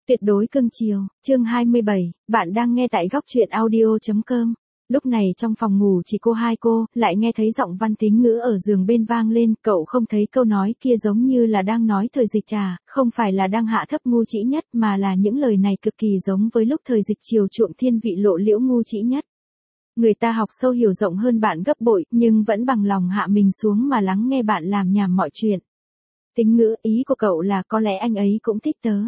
Tuyệt đối cưng chiều, chương 27, bạn đang nghe tại góc truyện audio.com. Lúc này trong phòng ngủ chỉ hai cô, lại nghe thấy giọng Văn Tín Ngữ ở giường bên vang lên, cậu không thấy câu nói kia giống như là đang nói thời dịch à, không phải là đang hạ thấp Ngu Chỉ Nhất mà là những lời này cực kỳ giống với lúc thời dịch chiều chuộng thiên vị lộ liễu Ngu Chỉ Nhất. Người ta học sâu hiểu rộng hơn bạn gấp bội, nhưng vẫn bằng lòng hạ mình xuống mà lắng nghe bạn làm nhảm mọi chuyện. Tín Ngữ, ý của cậu là có lẽ anh ấy cũng thích tớ.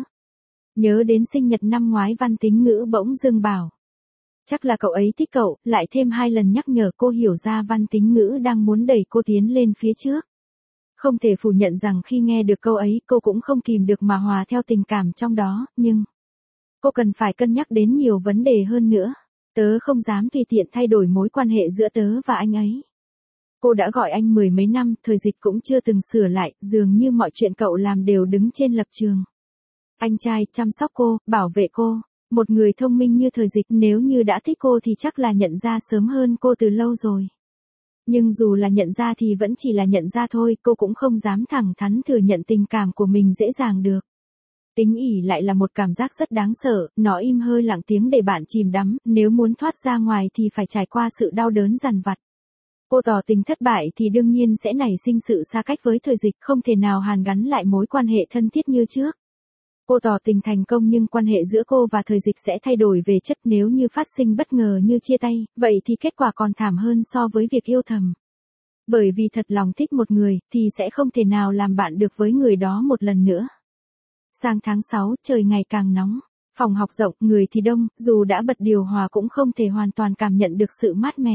Nhớ đến sinh nhật năm ngoái Văn Tín Ngữ bỗng dưng bảo. Chắc là cậu ấy thích cậu, lại thêm 2 lần nhắc nhở cô hiểu ra Văn Tín Ngữ đang muốn đẩy cô tiến lên phía trước. Không thể phủ nhận rằng khi nghe được câu ấy cô cũng không kìm được mà hòa theo tình cảm trong đó, nhưng cô cần phải cân nhắc đến nhiều vấn đề hơn nữa. Tớ không dám tùy tiện thay đổi mối quan hệ giữa tớ và anh ấy. Cô đã gọi anh 10 mấy năm, thời dịch cũng chưa từng sửa lại, dường như mọi chuyện cậu làm đều đứng trên lập trường. Anh trai chăm sóc cô, bảo vệ cô. Một người thông minh như thời dịch nếu như đã thích cô thì chắc là nhận ra sớm hơn cô từ lâu rồi. Nhưng dù là nhận ra thì vẫn chỉ là nhận ra thôi, cô cũng không dám thẳng thắn thừa nhận tình cảm của mình dễ dàng được. Tính ỉ lại là một cảm giác rất đáng sợ, nó im hơi lặng tiếng để bạn chìm đắm, nếu muốn thoát ra ngoài thì phải trải qua sự đau đớn dằn vặt. Cô tỏ tình thất bại thì đương nhiên sẽ nảy sinh sự xa cách với thời dịch, không thể nào hàn gắn lại mối quan hệ thân thiết như trước. Cô tỏ tình thành công nhưng quan hệ giữa cô và thời dịch sẽ thay đổi về chất nếu như phát sinh bất ngờ như chia tay, vậy thì kết quả còn thảm hơn so với việc yêu thầm. Bởi vì thật lòng thích một người, thì sẽ không thể nào làm bạn được với người đó một lần nữa. Sang tháng 6, trời ngày càng nóng. Phòng học rộng, người thì đông, dù đã bật điều hòa cũng không thể hoàn toàn cảm nhận được sự mát mẻ.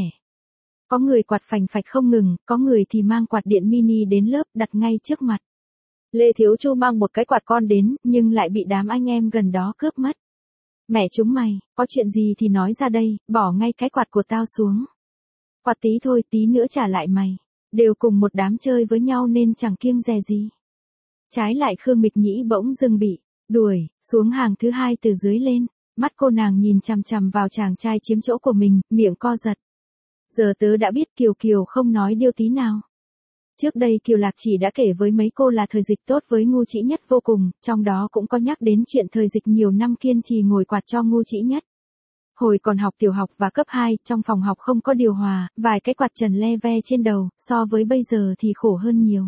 Có người quạt phành phạch không ngừng, có người thì mang quạt điện mini đến lớp đặt ngay trước mặt. Lê Thiếu Chu mang một cái quạt con đến, nhưng lại bị đám anh em gần đó cướp mất. Mẹ chúng mày, có chuyện gì thì nói ra đây, bỏ ngay cái quạt của tao xuống. Quạt tí thôi, tí nữa trả lại mày. Đều cùng một đám chơi với nhau nên chẳng kiêng dè gì. Trái lại Khương Mịch Nhĩ bỗng dưng bị đuổi xuống hàng thứ 2 từ dưới lên. Mắt cô nàng nhìn chằm chằm vào chàng trai chiếm chỗ của mình, miệng co giật. Giờ tớ đã biết Kiều Kiều không nói điêu tí nào. Trước đây Kiều Lạc Chỉ đã kể với mấy cô là thời dịch tốt với Ngu Chỉ Nhất vô cùng, trong đó cũng có nhắc đến chuyện thời dịch nhiều năm kiên trì ngồi quạt cho Ngu Chỉ Nhất. Hồi còn học tiểu học và cấp 2, trong phòng học không có điều hòa, vài cái quạt trần le ve trên đầu, so với bây giờ thì khổ hơn nhiều.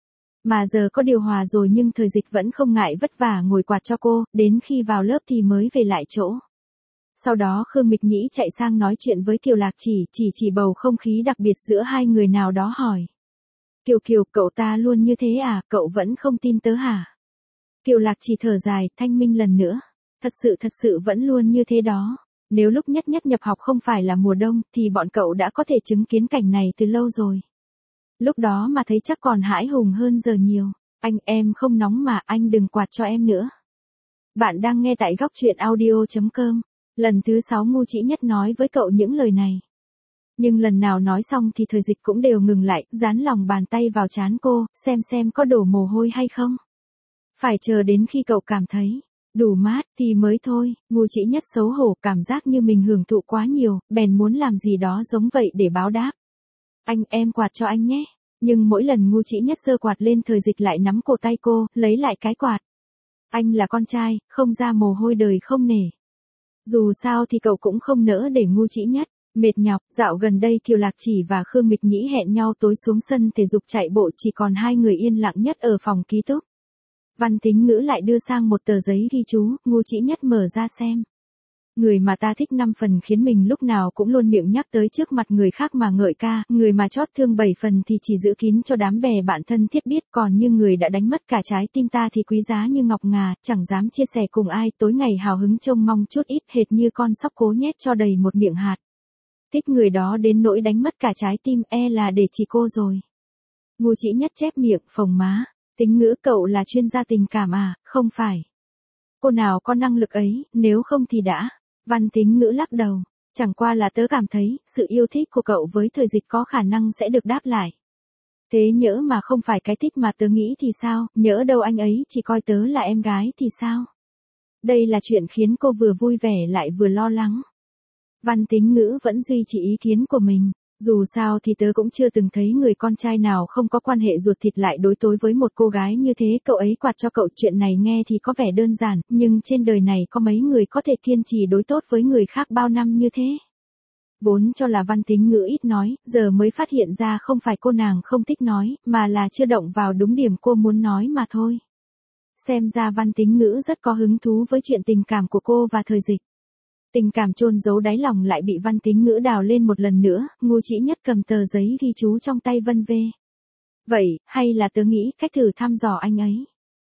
Mà giờ có điều hòa rồi nhưng thời dịch vẫn không ngại vất vả ngồi quạt cho cô, đến khi vào lớp thì mới về lại chỗ. Sau đó Khương Mịch Nhĩ chạy sang nói chuyện với Kiều Lạc chỉ bầu không khí đặc biệt giữa hai người nào đó hỏi. Kiều Kiều, cậu ta luôn như thế à, cậu vẫn không tin tớ hả? Kiều Lạc Chỉ thở dài, thanh minh lần nữa. Thật sự vẫn luôn như thế đó. Nếu lúc nhất nhập học không phải là mùa đông, thì bọn cậu đã có thể chứng kiến cảnh này từ lâu rồi. Lúc đó mà thấy chắc còn hãi hùng hơn giờ nhiều. Anh, em không nóng mà, anh đừng quạt cho em nữa. Bạn đang nghe tại góc truyện audio.com. Lần thứ 6 Ngu Chỉ Nhất nói với cậu những lời này. Nhưng lần nào nói xong thì thời dịch cũng đều ngừng lại, dán lòng bàn tay vào trán cô, xem có đổ mồ hôi hay không. Phải chờ đến khi cậu cảm thấy đủ mát thì mới thôi. Ngu Chỉ Nhất xấu hổ, cảm giác như mình hưởng thụ quá nhiều, bèn muốn làm gì đó giống vậy để báo đáp. Anh, em quạt cho anh nhé. Nhưng mỗi lần Ngu Chỉ Nhất giơ quạt lên thời dịch lại nắm cổ tay cô, lấy lại cái quạt. Anh là con trai, không ra mồ hôi đời không nể. Dù sao thì cậu cũng không nỡ để Ngu Chỉ Nhất mệt nhọc. Dạo gần đây Kiều Lạc Chỉ và Khương Mịch Nhĩ hẹn nhau tối xuống sân thể dục chạy bộ, chỉ còn hai người yên lặng nhất ở phòng ký túc. Văn Tín Ngữ lại đưa sang một tờ giấy ghi chú, Ngu Chỉ Nhất mở ra xem. Người mà ta thích 5 phần khiến mình lúc nào cũng luôn miệng nhắc tới trước mặt người khác mà ngợi ca, người mà chót thương 7 phần thì chỉ giữ kín cho đám bè bạn thân thiết biết, còn như người đã đánh mất cả trái tim ta thì quý giá như ngọc ngà, chẳng dám chia sẻ cùng ai, tối ngày hào hứng trông mong chút ít, hệt như con sóc cố nhét cho đầy một miệng hạt. Thích người đó đến nỗi đánh mất cả trái tim, e là để chỉ cô rồi. Ngu Chỉ Nhất chép miệng, phồng má. Tín Ngữ, cậu là chuyên gia tình cảm à? Không phải. Cô nào có năng lực ấy, nếu không thì đã. Văn Tín Ngữ lắc đầu. Chẳng qua là tớ cảm thấy, sự yêu thích của cậu với thời dịch có khả năng sẽ được đáp lại. Thế nhỡ mà không phải cái thích mà tớ nghĩ thì sao, nhỡ đâu anh ấy chỉ coi tớ là em gái thì sao? Đây là chuyện khiến cô vừa vui vẻ lại vừa lo lắng. Văn Tín Ngữ vẫn duy trì ý kiến của mình. Dù sao thì tớ cũng chưa từng thấy người con trai nào không có quan hệ ruột thịt lại đối tối với một cô gái như thế. Cậu ấy quạt cho cậu. Chuyện này nghe thì có vẻ đơn giản, nhưng trên đời này có mấy người có thể kiên trì đối tốt với người khác bao năm như thế. Vốn cho là Văn Tính Ngữ ít nói, giờ mới phát hiện ra không phải cô nàng không thích nói, mà là chưa động vào đúng điểm cô muốn nói mà thôi. Xem ra Văn Tính Ngữ rất có hứng thú với chuyện tình cảm của cô và Thời Dịch. Tình cảm chôn giấu đáy lòng lại bị Văn Tính Ngữ đào lên một lần nữa. Ngô Chỉ Nhất cầm tờ giấy ghi chú trong tay vân vê. Vậy, hay là tớ nghĩ cách thử thăm dò anh ấy?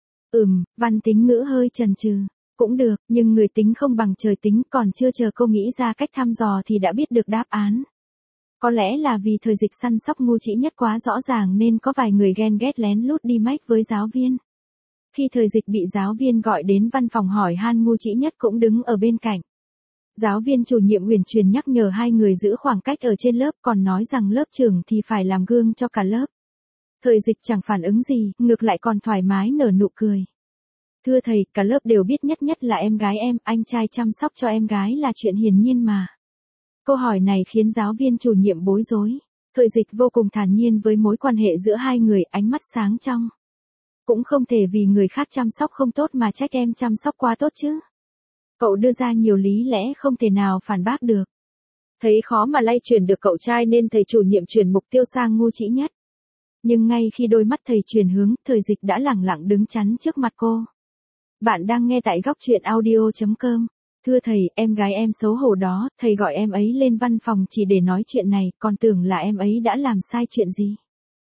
Văn Tính Ngữ hơi chần chừ. Cũng được, nhưng người tính không bằng trời tính, còn chưa chờ cô nghĩ ra cách thăm dò thì đã biết được đáp án. Có lẽ là vì Thời Dịch săn sóc Ngô Chỉ Nhất quá rõ ràng nên có vài người ghen ghét lén lút đi mách với giáo viên. Khi Thời Dịch bị giáo viên gọi đến văn phòng hỏi han, Ngô Chỉ Nhất cũng đứng ở bên cạnh. Giáo viên chủ nhiệm Uyển Truyền nhắc nhở hai người giữ khoảng cách ở trên lớp, còn nói rằng lớp trưởng thì phải làm gương cho cả lớp. Thời Dịch chẳng phản ứng gì, ngược lại còn thoải mái nở nụ cười. Thưa thầy, cả lớp đều biết nhất nhất là em gái em, anh trai chăm sóc cho em gái là chuyện hiển nhiên mà. Câu hỏi này khiến giáo viên chủ nhiệm bối rối. Thời Dịch vô cùng thản nhiên với mối quan hệ giữa hai người, ánh mắt sáng trong. Cũng không thể vì người khác chăm sóc không tốt mà trách em chăm sóc quá tốt chứ. Cậu đưa ra nhiều lý lẽ không thể nào phản bác được. Thấy khó mà lay chuyển được cậu trai nên thầy chủ nhiệm chuyển mục tiêu sang Ngô Chỉ Nhất. Nhưng ngay khi đôi mắt thầy chuyển hướng, Thời Dịch đã lẳng lặng đứng chắn trước mặt cô. Bạn đang nghe tại góc truyện audio.com. Thưa thầy, em gái em xấu hổ đó, thầy gọi em ấy lên văn phòng chỉ để nói chuyện này, còn tưởng là em ấy đã làm sai chuyện gì.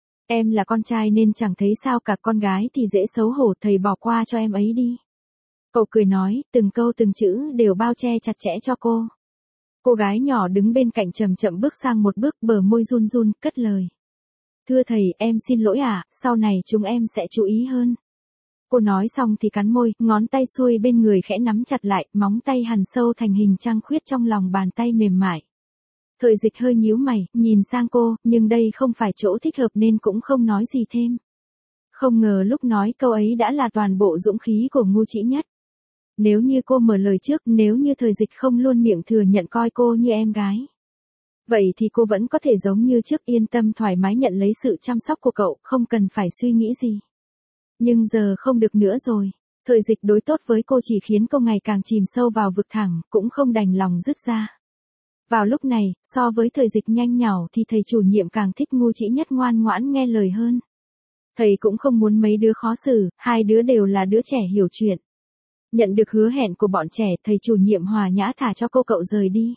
Em là con trai nên chẳng thấy sao cả, con gái thì dễ xấu hổ, thầy bỏ qua cho em ấy đi. Cậu cười nói, từng câu từng chữ đều bao che chặt chẽ cho cô. Cô gái nhỏ đứng bên cạnh chậm chậm bước sang một bước, bờ môi run run, cất lời. Thưa thầy, em xin lỗi ạ, sau này chúng em sẽ chú ý hơn. Cô nói xong thì cắn môi, ngón tay xuôi bên người khẽ nắm chặt lại, móng tay hằn sâu thành hình trăng khuyết trong lòng bàn tay mềm mại. Thời Dịch hơi nhíu mày, nhìn sang cô, nhưng đây không phải chỗ thích hợp nên cũng không nói gì thêm. Không ngờ lúc nói câu ấy đã là toàn bộ dũng khí của Ngô Chỉ Nhất. Nếu như cô mở lời trước, nếu như Thời Dịch không luôn miệng thừa nhận coi cô như em gái. Vậy thì cô vẫn có thể giống như trước yên tâm thoải mái nhận lấy sự chăm sóc của cậu, không cần phải suy nghĩ gì. Nhưng giờ không được nữa rồi. Thời Dịch đối tốt với cô chỉ khiến cô ngày càng chìm sâu vào vực thẳm, cũng không đành lòng dứt ra. Vào lúc này, so với Thời Dịch nhanh nhảu thì thầy chủ nhiệm càng thích Ngô Chỉ Nhất ngoan ngoãn nghe lời hơn. Thầy cũng không muốn mấy đứa khó xử, hai đứa đều là đứa trẻ hiểu chuyện. Nhận được hứa hẹn của bọn trẻ, thầy chủ nhiệm hòa nhã thả cho cô cậu rời đi.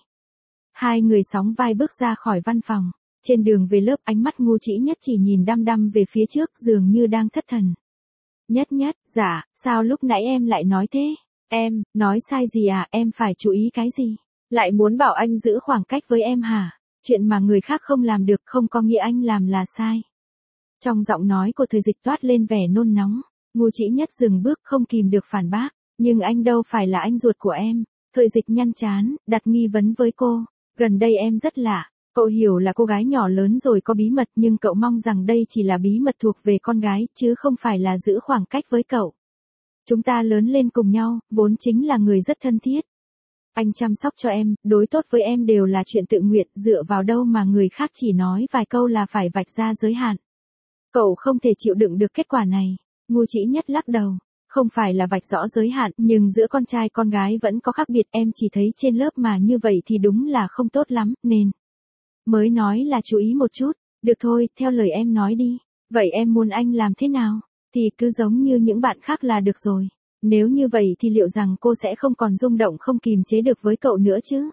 Hai người sóng vai bước ra khỏi văn phòng. Trên đường về lớp, ánh mắt Ngô Chỉ Nhất chỉ nhìn đăm đăm về phía trước, dường như đang thất thần. Nhất, dạ, sao lúc nãy em lại nói thế? Em, nói sai gì à, em phải chú ý cái gì? Lại muốn bảo anh giữ khoảng cách với em hả? Chuyện mà người khác không làm được không có nghĩa anh làm là sai. Trong giọng nói của Thời Dịch toát lên vẻ nôn nóng. Ngô Chỉ Nhất dừng bước không kìm được phản bác. Nhưng anh đâu phải là anh ruột của em. Thời Dịch nhăn trán, đặt nghi vấn với cô. Gần đây em rất lạ. Cậu hiểu là cô gái nhỏ lớn rồi có bí mật, nhưng cậu mong rằng đây chỉ là bí mật thuộc về con gái, chứ không phải là giữ khoảng cách với cậu. Chúng ta lớn lên cùng nhau, vốn chính là người rất thân thiết. Anh chăm sóc cho em, đối tốt với em đều là chuyện tự nguyện, dựa vào đâu mà người khác chỉ nói vài câu là phải vạch ra giới hạn. Cậu không thể chịu đựng được kết quả này. Ngô Chỉ Nhất lắc đầu. Không phải là vạch rõ giới hạn, nhưng giữa con trai con gái vẫn có khác biệt, em chỉ thấy trên lớp mà như vậy thì đúng là không tốt lắm, nên mới nói là chú ý một chút. Được thôi, theo lời em nói đi. Vậy em muốn anh làm thế nào? Thì cứ giống như những bạn khác là được rồi. Nếu như vậy thì liệu rằng cô sẽ không còn rung động không kìm chế được với cậu nữa chứ?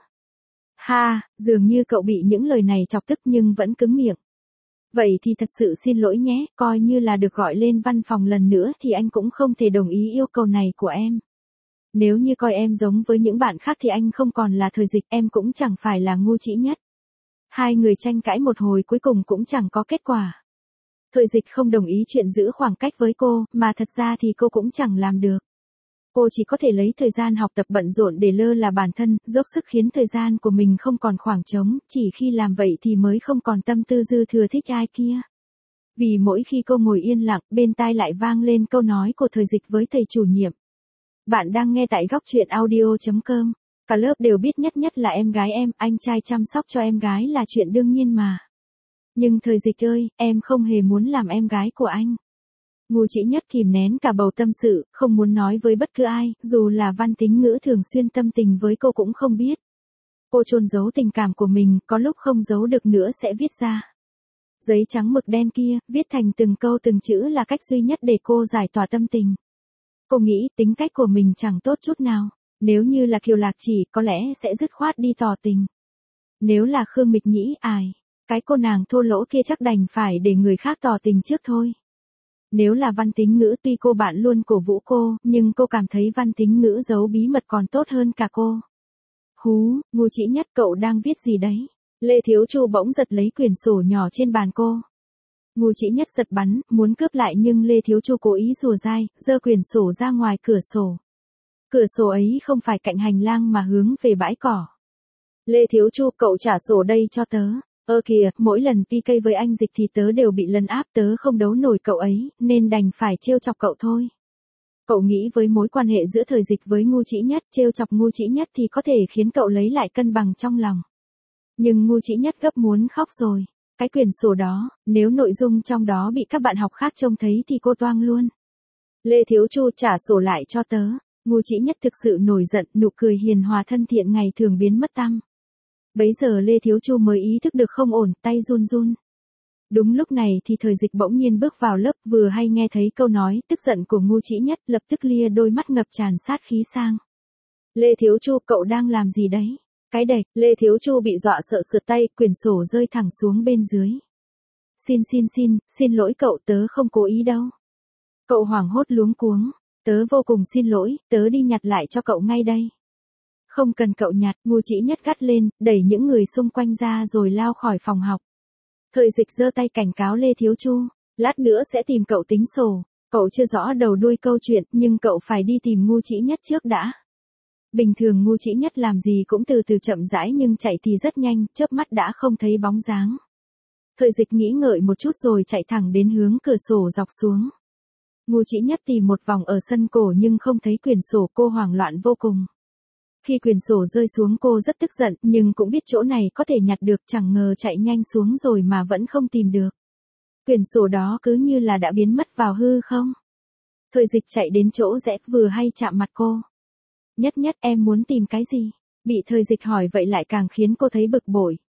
Ha, dường như cậu bị những lời này chọc tức nhưng vẫn cứng miệng. Vậy thì thật sự xin lỗi nhé, coi như là được gọi lên văn phòng lần nữa thì anh cũng không thể đồng ý yêu cầu này của em. Nếu như coi em giống với những bạn khác thì anh không còn là Thời Dịch, em cũng chẳng phải là Ngô Chỉ Nhất. Hai người tranh cãi một hồi cuối cùng cũng chẳng có kết quả. Thời Dịch không đồng ý chuyện giữ khoảng cách với cô, mà thật ra thì cô cũng chẳng làm được. Cô chỉ có thể lấy thời gian học tập bận rộn để lơ là bản thân, dốc sức khiến thời gian của mình không còn khoảng trống, chỉ khi làm vậy thì mới không còn tâm tư dư thừa thích ai kia. Vì mỗi khi cô ngồi yên lặng, bên tai lại vang lên câu nói của Thời Dịch với thầy chủ nhiệm. Bạn đang nghe tại góc truyện audio.com. Cả lớp đều biết nhất nhất là em gái em, anh trai chăm sóc cho em gái là chuyện đương nhiên mà. Nhưng Thời Dịch ơi, em không hề muốn làm em gái của anh. Ngu Chỉ Nhất kìm nén cả bầu tâm sự, không muốn nói với bất cứ ai, dù là Văn Tính Ngữ thường xuyên tâm tình với cô cũng không biết. Cô chôn giấu tình cảm của mình, có lúc không giấu được nữa sẽ viết ra. Giấy trắng mực đen kia, viết thành từng câu từng chữ là cách duy nhất để cô giải tỏa tâm tình. Cô nghĩ tính cách của mình chẳng tốt chút nào. Nếu như là Kiều Lạc Chỉ có lẽ sẽ dứt khoát đi tỏ tình. Nếu là Khương Mịch Nhĩ cái cô nàng thô lỗ kia chắc đành phải để người khác tỏ tình trước thôi. Nếu là Văn Tính Ngữ tuy cô bạn luôn cổ vũ cô, nhưng cô cảm thấy Văn Tính Ngữ giấu bí mật còn tốt hơn cả cô. Ngu Chỉ Nhất cậu đang viết gì đấy? Lê Thiếu Chu bỗng giật lấy quyển sổ nhỏ trên bàn cô. Ngu Chỉ Nhất giật bắn, muốn cướp lại nhưng Lê Thiếu Chu cố ý rùa dai, giơ quyển sổ ra ngoài cửa sổ. Cửa sổ ấy không phải cạnh hành lang mà hướng về bãi cỏ. Lê Thiếu Chu, cậu trả sổ đây cho tớ. Kìa, mỗi lần PK với anh Dịch thì tớ đều bị lấn áp, tớ không đấu nổi cậu ấy, nên đành phải trêu chọc cậu thôi. Cậu nghĩ với mối quan hệ giữa Thời Dịch với Ngu Chỉ Nhất, trêu chọc Ngu Chỉ Nhất thì có thể khiến cậu lấy lại cân bằng trong lòng. Nhưng Ngu Chỉ Nhất gấp muốn khóc rồi. Cái quyển sổ đó, nếu nội dung trong đó bị các bạn học khác trông thấy thì cô toang luôn. Lê Thiếu Chu, trả sổ lại cho tớ. Ngu Chỉ Nhất thực sự nổi giận, nụ cười hiền hòa thân thiện ngày thường biến mất tăm. Bấy giờ Lê Thiếu Chu mới ý thức được không ổn, tay run run. Đúng lúc này thì Thời Dịch bỗng nhiên bước vào lớp, vừa hay nghe thấy câu nói tức giận của Ngu Chỉ Nhất, lập tức lia đôi mắt ngập tràn sát khí sang. Lê Thiếu Chu, cậu đang làm gì đấy? Cái đệch, Lê Thiếu Chu bị dọa sợ sượt tay, quyển sổ rơi thẳng xuống bên dưới. Xin lỗi cậu, tớ không cố ý đâu. Cậu hoảng hốt luống cuống. Tớ vô cùng xin lỗi, tớ đi nhặt lại cho cậu ngay đây. Không cần cậu nhặt, Ngu Chỉ Nhất gắt lên, đẩy những người xung quanh ra rồi lao khỏi phòng học. Thời Dịch giơ tay cảnh cáo Lê Thiếu Chu, lát nữa sẽ tìm cậu tính sổ. Cậu chưa rõ đầu đuôi câu chuyện, nhưng cậu phải đi tìm Ngu Chỉ Nhất trước đã. Bình thường Ngu Chỉ Nhất làm gì cũng từ từ chậm rãi nhưng chạy thì rất nhanh, chớp mắt đã không thấy bóng dáng. Thời Dịch nghĩ ngợi một chút rồi chạy thẳng đến hướng cửa sổ dọc xuống. Ngu Chỉ Nhất tìm một vòng ở sân cổ nhưng không thấy quyển sổ, cô hoảng loạn vô cùng. Khi quyển sổ rơi xuống cô rất tức giận, nhưng cũng biết chỗ này có thể nhặt được, chẳng ngờ chạy nhanh xuống rồi mà vẫn không tìm được. Quyển sổ đó cứ như là đã biến mất vào hư không. Thời Dịch chạy đến chỗ rẽ, vừa hay chạm mặt cô. Nhất, em muốn tìm cái gì? Bị Thời Dịch hỏi vậy lại càng khiến cô thấy bực bội.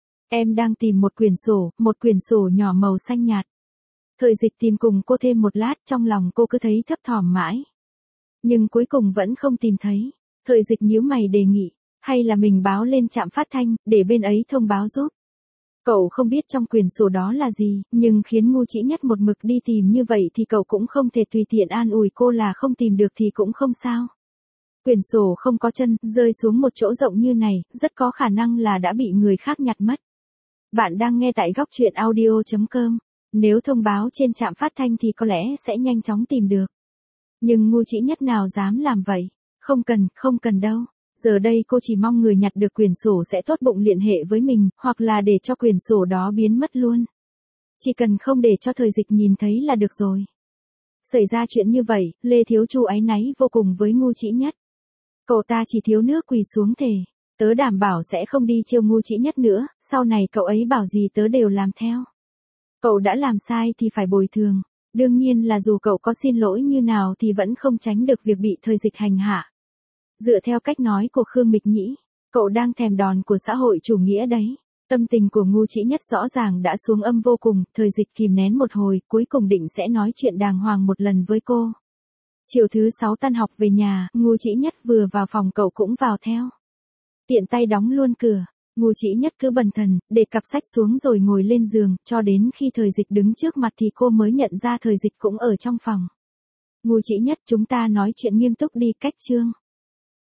Em đang tìm một quyển sổ nhỏ màu xanh nhạt. Thời Dịch tìm cùng cô thêm một lát, trong lòng cô cứ thấy thấp thỏm mãi. Nhưng cuối cùng vẫn không tìm thấy. Thời Dịch nhíu mày đề nghị, hay là mình báo lên trạm phát thanh, để bên ấy thông báo giúp. Cậu không biết trong quyển sổ đó là gì, nhưng khiến Ngu Chỉ Nhất một mực đi tìm như vậy thì cậu cũng không thể tùy tiện an ủi cô là không tìm được thì cũng không sao. Quyển sổ không có chân, rơi xuống một chỗ rộng như này, rất có khả năng là đã bị người khác nhặt mất. Bạn đang nghe tại góc truyện audio.com. Nếu thông báo trên trạm phát thanh thì có lẽ sẽ nhanh chóng tìm được. Nhưng Ngu Chỉ Nhất nào dám làm vậy? Không cần đâu. Giờ đây cô chỉ mong người nhặt được quyển sổ sẽ tốt bụng liên hệ với mình, hoặc là để cho quyển sổ đó biến mất luôn. Chỉ cần không để cho Thời Dịch nhìn thấy là được rồi. Xảy ra chuyện như vậy, Lê Thiếu Chu áy náy vô cùng với Ngu Chỉ Nhất. Cậu ta chỉ thiếu nước quỳ xuống thề. Tớ đảm bảo sẽ không đi trêu Ngu Chỉ Nhất nữa, sau này cậu ấy bảo gì tớ đều làm theo. Cậu đã làm sai thì phải bồi thường. Đương nhiên là dù cậu có xin lỗi như nào thì vẫn không tránh được việc bị Thời Dịch hành hạ. Dựa theo cách nói của Khương Mịch Nhĩ, cậu đang thèm đòn của xã hội chủ nghĩa đấy. Tâm tình của Ngu Chỉ Nhất rõ ràng đã xuống âm vô cùng, Thời Dịch kìm nén một hồi, cuối cùng định sẽ nói chuyện đàng hoàng một lần với cô. Chiều thứ 6 tan học về nhà, Ngu Chỉ Nhất vừa vào phòng cậu cũng vào theo. Tiện tay đóng luôn cửa, Ngu Chỉ Nhất cứ bần thần, để cặp sách xuống rồi ngồi lên giường, cho đến khi Thời Dịch đứng trước mặt thì cô mới nhận ra Thời Dịch cũng ở trong phòng. Ngu Chỉ Nhất, chúng ta nói chuyện nghiêm túc đi, cách chương.